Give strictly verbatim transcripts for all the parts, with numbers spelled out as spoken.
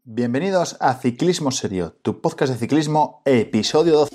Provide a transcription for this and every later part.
Bienvenidos a Ciclismo Serio, tu podcast de ciclismo, episodio doce.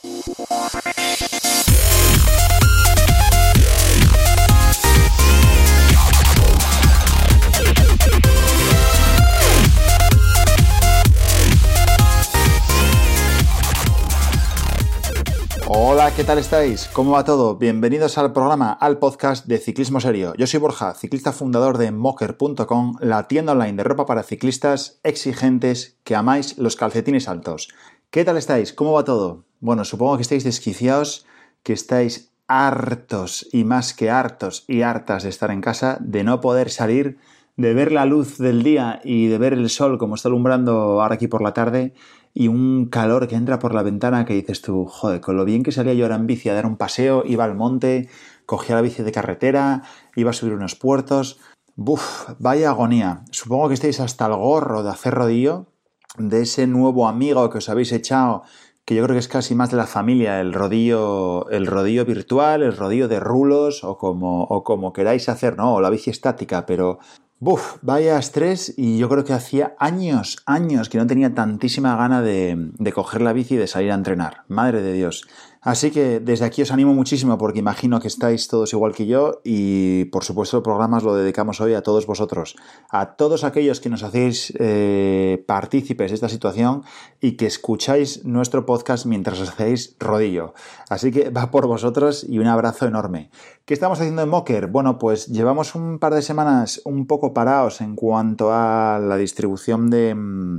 Hola, ¿qué tal estáis? ¿Cómo va todo? Bienvenidos al programa, al podcast de Ciclismo Serio. Yo soy Borja, ciclista fundador de mocker punto com, la tienda online de ropa para ciclistas exigentes que amáis los calcetines altos. ¿Qué tal estáis? ¿Cómo va todo? Bueno, supongo que estáis desquiciados, que estáis hartos y más que hartos y hartas de estar en casa, de no poder salir, de ver la luz del día y de ver el sol como está alumbrando ahora aquí por la tarde y un calor que entra por la ventana que dices tú, joder, con lo bien que salía yo ahora en bici a dar un paseo, iba al monte, cogía la bici de carretera, iba a subir unos puertos. Buf, vaya agonía. Supongo que estáis hasta el gorro de hacer rodillo, de ese nuevo amigo que os habéis echado, que yo creo que es casi más de la familia, el rodillo, el rodillo virtual, el rodillo de rulos o como, o como queráis hacer, ¿no? O la bici estática, pero buf, vaya estrés, y yo creo que hacía años, años que no tenía tantísima gana de, de coger la bici y de salir a entrenar. Madre de Dios. Así que desde aquí os animo muchísimo porque imagino que estáis todos igual que yo y por supuesto el programa os lo dedicamos hoy a todos vosotros, a todos aquellos que nos hacéis eh, partícipes de esta situación y que escucháis nuestro podcast mientras os hacéis rodillo. Así que va por vosotros y un abrazo enorme. ¿Qué estamos haciendo en Mocker? Bueno, pues llevamos un par de semanas un poco parados en cuanto a la distribución de,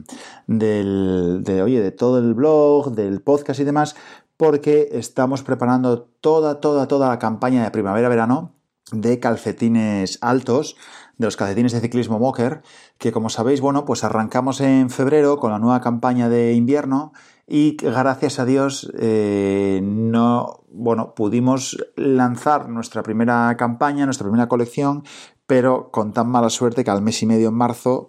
del, de, oye, de todo el blog, del podcast y demás, porque estamos preparando toda, toda, toda la campaña de primavera-verano de calcetines altos, de los calcetines de ciclismo Mocker, que como sabéis, bueno, pues arrancamos en febrero con la nueva campaña de invierno y gracias a Dios eh, no, bueno, pudimos lanzar nuestra primera campaña, nuestra primera colección, pero con tan mala suerte que al mes y medio en marzo,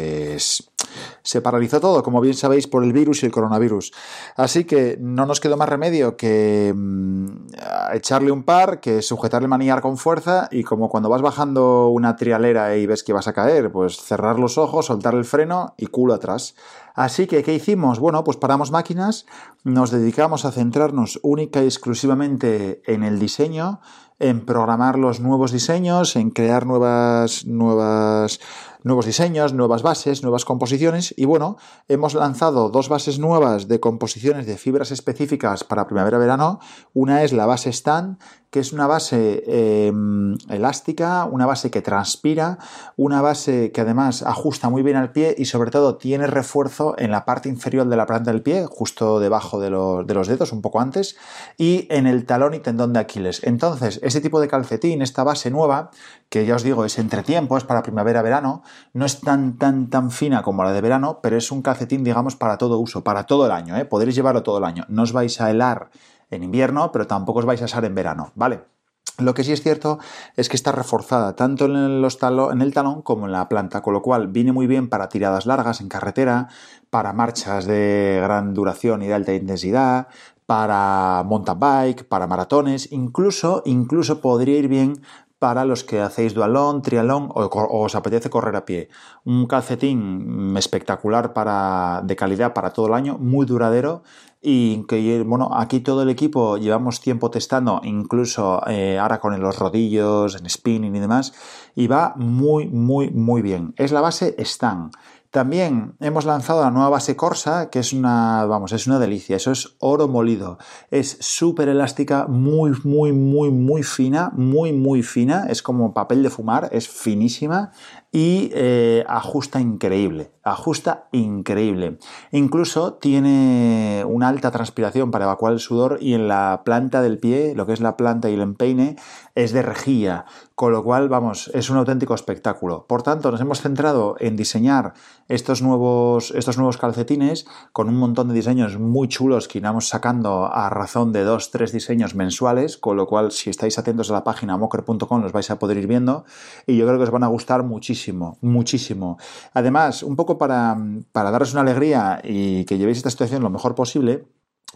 pues se paralizó todo, como bien sabéis, por el virus y el coronavirus. Así que no nos quedó más remedio que mmm, echarle un par, que sujetarle el manillar con fuerza y como cuando vas bajando una trialera y ves que vas a caer, pues cerrar los ojos, soltar el freno y culo atrás. Así que, ¿qué hicimos? Bueno, pues paramos máquinas, nos dedicamos a centrarnos única y exclusivamente en el diseño, en programar los nuevos diseños, en crear nuevas, nuevas, nuevos diseños, nuevas bases, nuevas composiciones y bueno, hemos lanzado dos bases nuevas de composiciones de fibras específicas para primavera-verano. Una es la base Stan, que es una base eh, elástica, una base que transpira, una base que además ajusta muy bien al pie y sobre todo tiene refuerzo en la parte inferior de la planta del pie, justo debajo de los, de los dedos, un poco antes, y en el talón y tendón de Aquiles. Entonces, este tipo de calcetín, esta base nueva, que ya os digo, es entretiempo, es para primavera-verano, no es tan, tan, tan fina como la de verano, pero es un calcetín, digamos, para todo uso, para todo el año, ¿eh? Podréis llevarlo todo el año. No os vais a helar en invierno, pero tampoco os vais a asar en verano, ¿vale? Lo que sí es cierto es que está reforzada tanto en, los talo, en el talón como en la planta, con lo cual viene muy bien para tiradas largas en carretera, para marchas de gran duración y de alta intensidad, para mountain bike, para maratones, incluso, incluso podría ir bien para los que hacéis dualón, trialón o, o os apetece correr a pie. Un calcetín espectacular para, de calidad para todo el año, muy duradero y que, bueno, aquí todo el equipo llevamos tiempo testando, incluso eh, ahora con los rodillos, en spinning y demás, y va muy, muy, muy bien. Es la base Stan. También hemos lanzado la nueva base Corsa, que es una, vamos, es una delicia. Eso es oro molido. Es súper elástica, muy, muy, muy, muy fina, muy, muy fina. Es como papel de fumar, es finísima y eh, ajusta increíble. Ajusta increíble. Incluso tiene una alta transpiración para evacuar el sudor y en la planta del pie, lo que es la planta y el empeine, es de rejilla. Con lo cual, vamos, es un auténtico espectáculo. Por tanto, nos hemos centrado en diseñar estos nuevos, estos nuevos calcetines con un montón de diseños muy chulos que iremos sacando a razón de dos, tres diseños mensuales, con lo cual, si estáis atentos a la página mocker punto com los vais a poder ir viendo y yo creo que os van a gustar muchísimo, muchísimo. Además, un poco para, para daros una alegría y que llevéis esta situación lo mejor posible,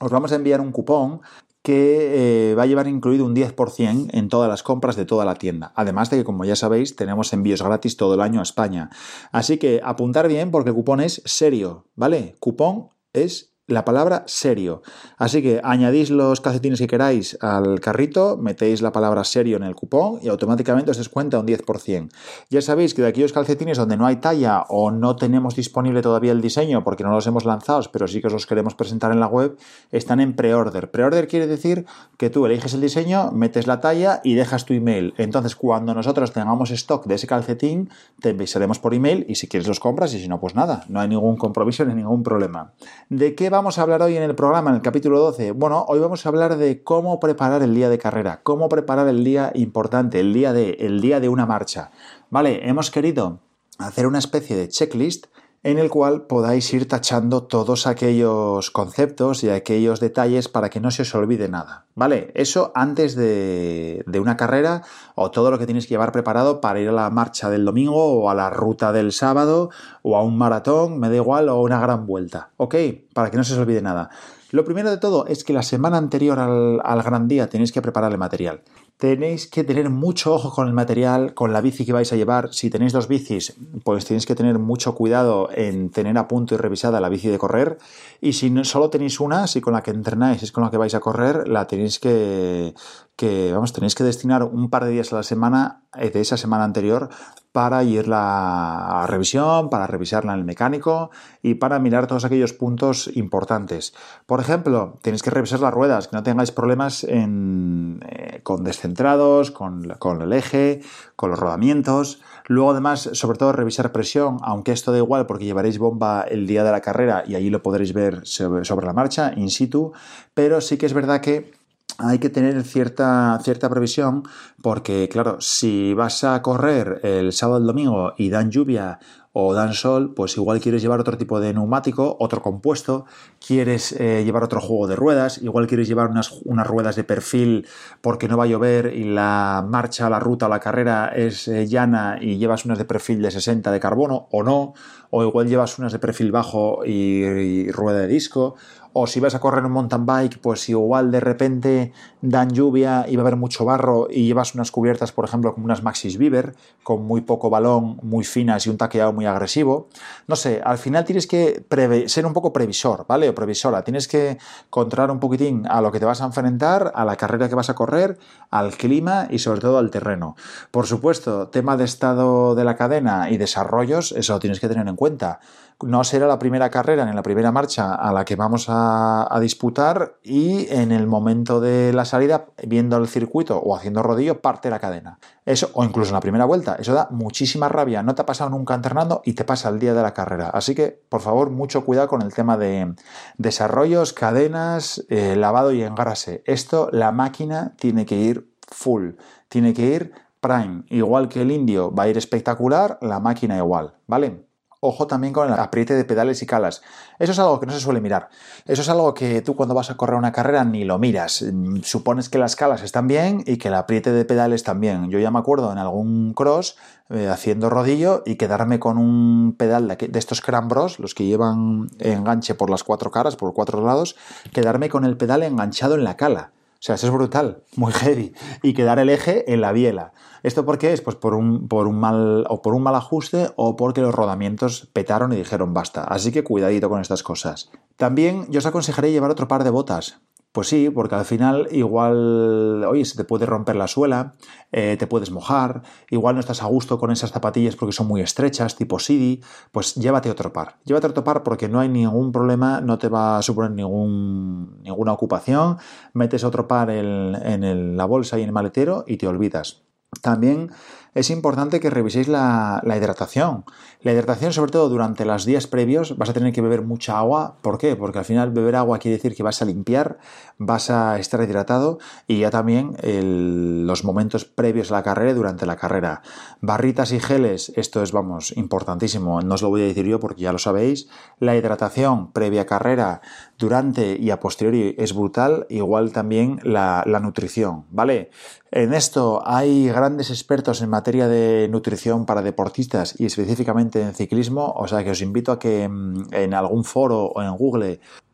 os vamos a enviar un cupón que eh, va a llevar incluido un diez por ciento en todas las compras de toda la tienda. Además de que, como ya sabéis, tenemos envíos gratis todo el año a España. Así que apuntar bien porque el cupón es serio, ¿vale? Cupón es la palabra serio. Así que añadís los calcetines que queráis al carrito, metéis la palabra serio en el cupón y automáticamente os descuenta un diez por ciento. Ya sabéis que de aquellos calcetines donde no hay talla o no tenemos disponible todavía el diseño porque no los hemos lanzado, pero sí que os los queremos presentar en la web, están en pre-order. Pre-order quiere decir que tú eliges el diseño, metes la talla y dejas tu email. Entonces, cuando nosotros tengamos stock de ese calcetín, te avisaremos por email y si quieres los compras y si no, pues nada, no hay ningún compromiso ni ningún problema. ¿De qué vamos a hablar hoy en el programa, en el capítulo doce? Bueno, hoy vamos a hablar de cómo preparar el día de carrera, cómo preparar el día importante, el día de, el día de una marcha. Vale, hemos querido hacer una especie de checklist en el cual podáis ir tachando todos aquellos conceptos y aquellos detalles para que no se os olvide nada. Vale, eso antes de, de una carrera o todo lo que tenéis que llevar preparado para ir a la marcha del domingo o a la ruta del sábado o a un maratón, me da igual, o una gran vuelta, ¿ok? Para que no se os olvide nada. Lo primero de todo es que la semana anterior al, al gran día tenéis que preparar el material. Tenéis que tener mucho ojo con el material, con la bici que vais a llevar. Si tenéis dos bicis, pues tenéis que tener mucho cuidado en tener a punto y revisada la bici de correr. Y si no, solo tenéis una, si con la que entrenáis es con la que vais a correr, la tenéis que, que, vamos, tenéis que destinar un par de días a la semana de esa semana anterior para irla a revisión, para revisarla en el mecánico y para mirar todos aquellos puntos importantes. Por ejemplo, tenéis que revisar las ruedas, que no tengáis problemas en, eh, con descentrados, con, con el eje, con los rodamientos. Luego, además, sobre todo, revisar presión, aunque esto da igual porque llevaréis bomba el día de la carrera y allí lo podréis ver sobre, sobre la marcha, in situ, pero sí que es verdad que hay que tener cierta, cierta previsión porque, claro, si vas a correr el sábado o el domingo y dan lluvia o dan sol, pues igual quieres llevar otro tipo de neumático, otro compuesto, quieres eh, llevar otro juego de ruedas, igual quieres llevar unas, unas ruedas de perfil porque no va a llover y la marcha, la ruta, la carrera es eh, llana y llevas unas de perfil de sesenta de carbono o no, o igual llevas unas de perfil bajo y, y rueda de disco. O si vas a correr un mountain bike, pues igual de repente dan lluvia y va a haber mucho barro y llevas unas cubiertas, por ejemplo, como unas Maxxis Beaver, con muy poco balón, muy finas y un taqueado muy agresivo. No sé, al final tienes que preve- ser un poco previsor, ¿vale? O previsora. Tienes que controlar un poquitín a lo que te vas a enfrentar, a la carrera que vas a correr, al clima y sobre todo al terreno. Por supuesto, tema de estado de la cadena y desarrollos, eso lo tienes que tener en cuenta. No será la primera carrera ni la primera marcha a la que vamos a, a disputar y en el momento de la salida, viendo el circuito o haciendo rodillo, parte la cadena. Eso, o incluso en la primera vuelta. Eso da muchísima rabia. No te ha pasado nunca entrenando y te pasa el día de la carrera. Así que, por favor, mucho cuidado con el tema de desarrollos, cadenas, eh, lavado y engrase. Esto, la máquina tiene que ir full. Tiene que ir prime. Igual que el indio va a ir espectacular, la máquina igual, ¿vale? Ojo también con el apriete de pedales y calas. Eso es algo que no se suele mirar. Eso es algo que tú cuando vas a correr una carrera ni lo miras. Supones que las calas están bien y que el apriete de pedales también. Yo ya me acuerdo en algún cross eh, haciendo rodillo y quedarme con un pedal de, aquí, de estos Crambros, los que llevan enganche por las cuatro caras, por cuatro lados, quedarme con el pedal enganchado en la cala. O sea, eso es brutal, muy heavy. Y quedar el eje en la biela. ¿Esto por qué es? Pues por un, por un mal, o por un mal ajuste o porque los rodamientos petaron y dijeron basta. Así que cuidadito con estas cosas. También yo os aconsejaré llevar otro par de botas. Pues sí, porque al final igual, oye, se te puede romper la suela, eh, te puedes mojar, igual no estás a gusto con esas zapatillas porque son muy estrechas, tipo Sidi, pues llévate otro par. Llévate otro par porque no hay ningún problema, no te va a suponer ningún, ninguna ocupación, metes otro par en, en el, la bolsa y en el maletero y te olvidas. También es importante que reviséis la, la hidratación. La hidratación, sobre todo durante los días previos, vas a tener que beber mucha agua. ¿Por qué? Porque al final beber agua quiere decir que vas a limpiar, vas a estar hidratado y ya también el, los momentos previos a la carrera y durante la carrera. Barritas y geles, esto es, vamos, importantísimo. No os lo voy a decir yo porque ya lo sabéis. La hidratación previa carrera, durante y a posteriori es brutal. Igual también la, la nutrición, ¿vale? En esto hay grandes expertos en materia de nutrición para deportistas y específicamente en ciclismo, o sea que os invito a que en algún foro o en Google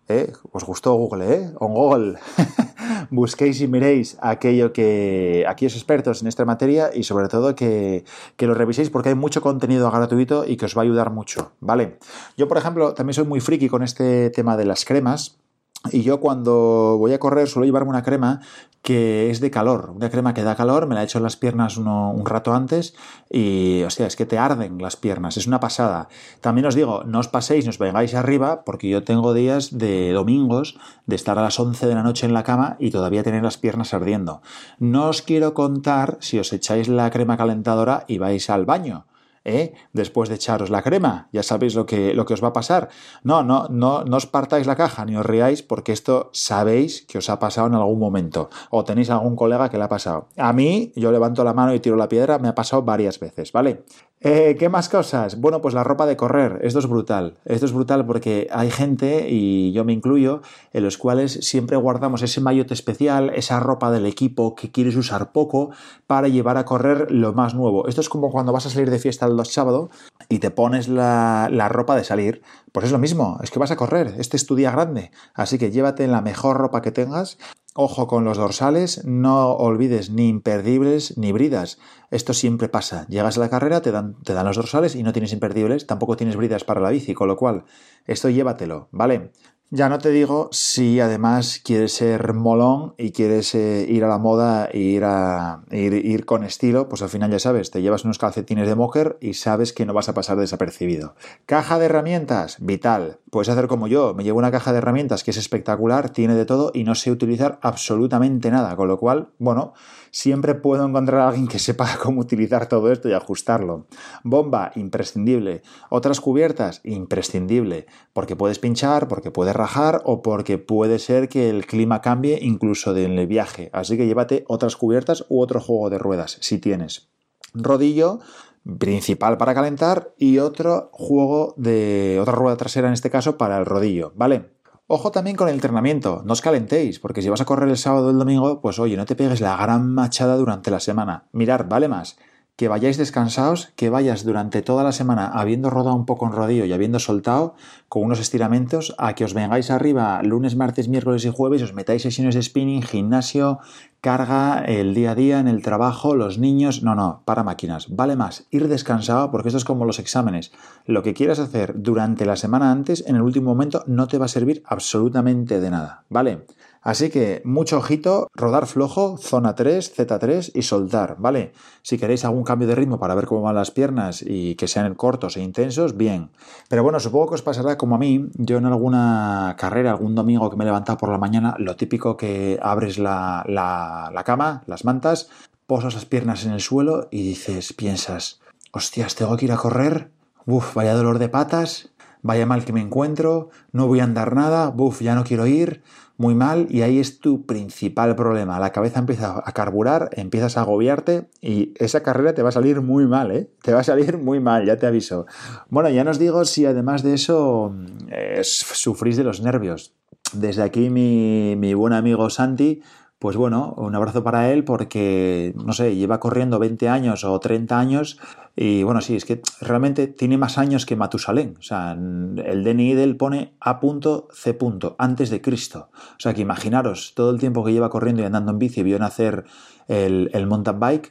¿Eh? ¿Os gustó Google, eh? On Google. Busquéis y miréis aquello que aquellos expertos en esta materia y sobre todo que, que lo reviséis porque hay mucho contenido gratuito y que os va a ayudar mucho, ¿vale? Yo, por ejemplo, también soy muy friki con este tema de las cremas. Y yo cuando voy a correr suelo llevarme una crema que es de calor, una crema que da calor, me la he hecho en las piernas uno, un rato antes y, hostia, es que te arden las piernas, es una pasada. También os digo, no os paséis, no os vengáis arriba, porque yo tengo días de domingos de estar a las once de la noche en la cama y todavía tener las piernas ardiendo. No os quiero contar si os echáis la crema calentadora y vais al baño. ¿Eh? Después de echaros la crema, ya sabéis lo que, lo que os va a pasar. No, no, no, no os partáis la caja ni os riáis porque esto sabéis que os ha pasado en algún momento o tenéis algún colega que le ha pasado. A mí, yo levanto la mano y tiro la piedra, me ha pasado varias veces, ¿vale? Eh, ¿Qué más cosas? Bueno, pues la ropa de correr, esto es brutal. Esto es brutal porque hay gente, y yo me incluyo, en los cuales siempre guardamos ese maillot especial, esa ropa del equipo que quieres usar poco para llevar a correr lo más nuevo. Esto es como cuando vas a salir de fiesta el sábado y te pones la, la ropa de salir. Pues es lo mismo, es que vas a correr, este es tu día grande. Así que llévate la mejor ropa que tengas. Ojo con los dorsales, no olvides ni imperdibles ni bridas. Esto siempre pasa. Llegas a la carrera, te dan, te dan los dorsales y no tienes imperdibles, tampoco tienes bridas para la bici, con lo cual esto llévatelo, ¿vale? Ya no te digo si además quieres ser molón y quieres eh, ir a la moda e ir, a, ir, ir con estilo, pues al final ya sabes, te llevas unos calcetines de mocker y sabes que no vas a pasar desapercibido. Caja de herramientas, vital. Puedes hacer como yo, me llevo una caja de herramientas que es espectacular, tiene de todo y no sé utilizar absolutamente nada, con lo cual, bueno, siempre puedo encontrar a alguien que sepa cómo utilizar todo esto y ajustarlo. Bomba, imprescindible. Otras cubiertas, imprescindible, porque puedes pinchar, porque puedes rajar o porque puede ser que el clima cambie incluso en el viaje. Así que llévate otras cubiertas u otro juego de ruedas si tienes. Rodillo principal para calentar y otro juego de otra rueda trasera en este caso para el rodillo, ¿vale? Ojo también con el entrenamiento, no os calentéis, porque si vas a correr el sábado o el domingo, pues oye, no te pegues la gran machada durante la semana. Mirar, vale más que vayáis descansados, que vayas durante toda la semana habiendo rodado un poco en rodillo y habiendo soltado con unos estiramientos, a que os vengáis arriba lunes, martes, miércoles y jueves, os metáis sesiones de spinning, gimnasio, carga, el día a día, en el trabajo, los niños... No, no, para máquinas. Vale más ir descansado porque esto es como los exámenes. Lo que quieras hacer durante la semana antes, en el último momento, no te va a servir absolutamente de nada, ¿vale? Así que mucho ojito, rodar flojo, zona tres, zeta tres y soltar, ¿vale? Si queréis algún cambio de ritmo para ver cómo van las piernas y que sean cortos e intensos, bien. Pero bueno, supongo que os pasará como a mí. Yo en alguna carrera, algún domingo que me he levantado por la mañana, lo típico que abres la, la, la cama, las mantas, posas las piernas en el suelo y dices, piensas, hostias, ¿tengo que ir a correr? Uf, vaya dolor de patas, vaya mal que me encuentro, no voy a andar nada, buf, ya no quiero ir... Muy mal, y ahí es tu principal problema. La cabeza empieza a carburar, empiezas a agobiarte y esa carrera te va a salir muy mal, ¿eh? Te va a salir muy mal, ya te aviso. Bueno, ya no os digo si además de eso eh, sufrís de los nervios. Desde aquí mi, mi buen amigo Santi, pues bueno, un abrazo para él porque, no sé, lleva corriendo veinte años o treinta años y bueno, sí, es que realmente tiene más años que Matusalén. O sea, el D N I de él pone A C antes de Cristo. O sea, que imaginaros todo el tiempo que lleva corriendo y andando en bici, vio nacer el, el mountain bike.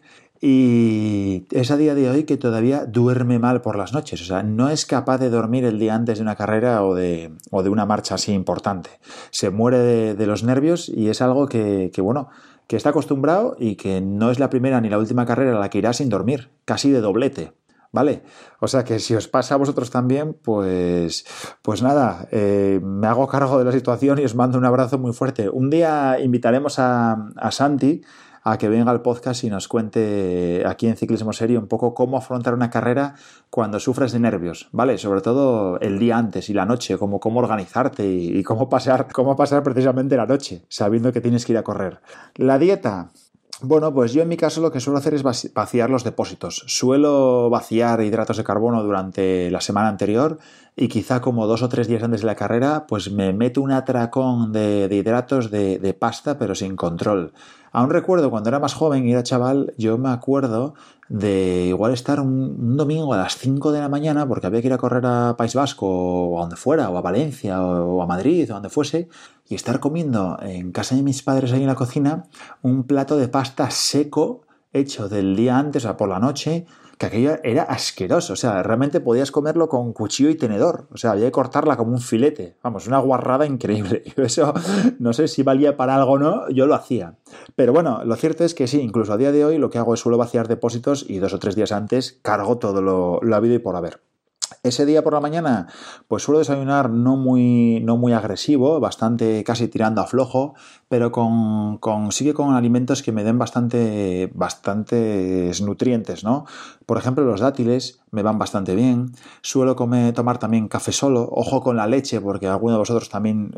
Y es a día de hoy que todavía duerme mal por las noches, o sea, no es capaz de dormir el día antes de una carrera o de, o de una marcha así importante. Se muere de, de los nervios y es algo que, que, bueno, que está acostumbrado y que no es la primera ni la última carrera a la que irá sin dormir, casi de doblete, ¿vale? O sea que si os pasa a vosotros también, pues, pues nada, eh, me hago cargo de la situación y os mando un abrazo muy fuerte. Un día invitaremos a, a Santi a que venga al podcast y nos cuente aquí en Ciclismo Serio un poco cómo afrontar una carrera cuando sufres de nervios, ¿vale? Sobre todo el día antes y la noche, cómo, cómo organizarte y, y cómo pasar, cómo pasar precisamente la noche, sabiendo que tienes que ir a correr. La dieta. Bueno, pues yo en mi caso lo que suelo hacer es vaciar los depósitos. Suelo vaciar hidratos de carbono durante la semana anterior y quizá como dos o tres días antes de la carrera pues me meto un atracón de, de hidratos de, de pasta pero sin control. Aún recuerdo cuando era más joven y era chaval, yo me acuerdo de igual estar un, un domingo a las cinco de la mañana porque había que ir a correr a País Vasco o a donde fuera, o a Valencia o a Madrid o a donde fuese, y estar comiendo en casa de mis padres ahí en la cocina un plato de pasta seco hecho del día antes, o sea, por la noche, que aquello era asqueroso. O sea, realmente podías comerlo con cuchillo y tenedor. O sea, había que cortarla como un filete. Vamos, una guarrada increíble. Eso no sé si valía para algo o no, yo lo hacía. Pero bueno, lo cierto es que sí, incluso a día de hoy lo que hago es suelo vaciar depósitos y dos o tres días antes cargo todo lo, lo habido y por haber. Ese día por la mañana, pues suelo desayunar no muy, no muy agresivo, bastante casi tirando a flojo, pero con, con sigue con alimentos que me den bastante, bastantes nutrientes, ¿no? Por ejemplo, los dátiles me van bastante bien. Suelo comer, tomar también café solo. Ojo con la leche, porque a alguno de vosotros también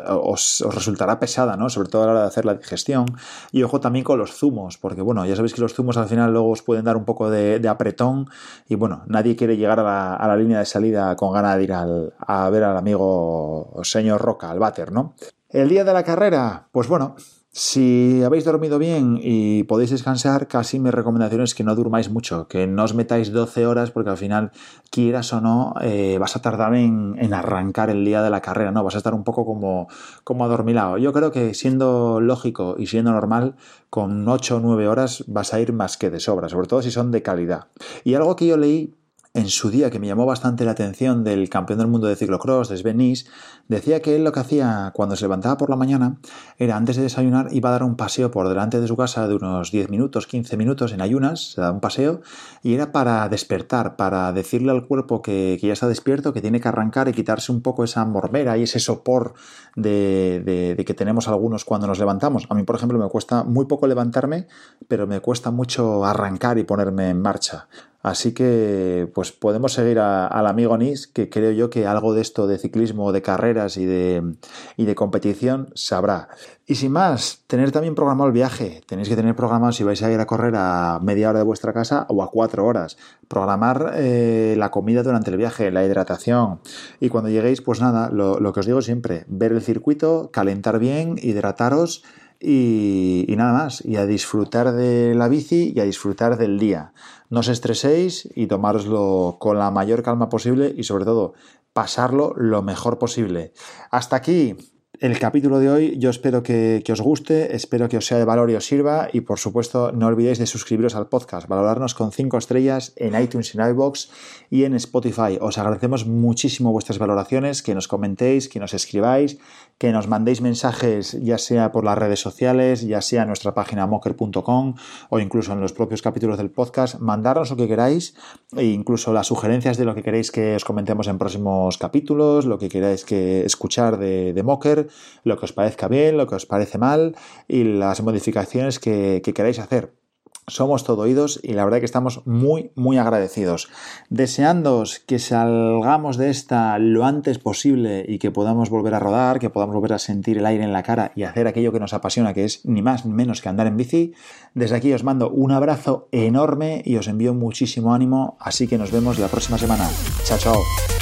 os, os resultará pesada, ¿no? Sobre todo a la hora de hacer la digestión. Y ojo también con los zumos, porque bueno, ya sabéis que los zumos al final luego os pueden dar un poco de, de apretón. Y bueno, nadie quiere llegar a la, a la línea de salida con ganas de ir al, a ver al amigo señor Roca, al váter, ¿no? El día de la carrera, pues bueno, si habéis dormido bien y podéis descansar, casi mi recomendación es que no durmáis mucho, que no os metáis doce horas porque al final, quieras o no, eh, vas a tardar en, en arrancar el día de la carrera, ¿no? Vas a estar un poco como, como adormilado. Yo creo que siendo lógico y siendo normal, con ocho o nueve horas vas a ir más que de sobra, sobre todo si son de calidad. Y algo que yo leí en su día que me llamó bastante la atención del campeón del mundo de ciclocross, de Sven Nys, decía que él lo que hacía cuando se levantaba por la mañana era, antes de desayunar, iba a dar un paseo por delante de su casa de unos diez minutos, quince minutos en ayunas, se da un paseo, y era para despertar, para decirle al cuerpo que, que ya está despierto, que tiene que arrancar y quitarse un poco esa mormera y ese sopor de, de, de que tenemos algunos cuando nos levantamos. A mí, por ejemplo, me cuesta muy poco levantarme, pero me cuesta mucho arrancar y ponerme en marcha. Así que pues podemos seguir a, al amigo Nys, que creo yo que algo de esto de ciclismo, de carreras y de, y de competición sabrá. Y sin más, tener también programado el viaje. Tenéis que tener programado si vais a ir a correr a media hora de vuestra casa o a cuatro horas. Programar eh, la comida durante el viaje, la hidratación. Y cuando lleguéis, pues nada, lo, lo que os digo siempre, ver el circuito, calentar bien, hidrataros. Y, y nada más, y a disfrutar de la bici y a disfrutar del día. No os estreséis y tomároslo con la mayor calma posible y sobre todo pasarlo lo mejor posible. Hasta aquí el capítulo de hoy. Yo espero que, que os guste, espero que os sea de valor y os sirva, y por supuesto no olvidéis de suscribiros al podcast, valorarnos con cinco estrellas en iTunes, en iVoox y en Spotify. Os agradecemos muchísimo vuestras valoraciones, que nos comentéis, que nos escribáis, que nos mandéis mensajes, ya sea por las redes sociales, ya sea en nuestra página mocker punto com o incluso en los propios capítulos del podcast. Mandarnos lo que queráis e incluso las sugerencias de lo que queréis que os comentemos en próximos capítulos, lo que queráis que escuchar de, de Mocker, lo que os parezca bien, lo que os parece mal y las modificaciones que, que queráis hacer. Somos todo oídos y la verdad que estamos muy, muy agradecidos. Deseándoos que salgamos de esta lo antes posible y que podamos volver a rodar, que podamos volver a sentir el aire en la cara y hacer aquello que nos apasiona, que es ni más ni menos que andar en bici. Desde aquí os mando un abrazo enorme y os envío muchísimo ánimo, así que nos vemos la próxima semana. Chao, chao.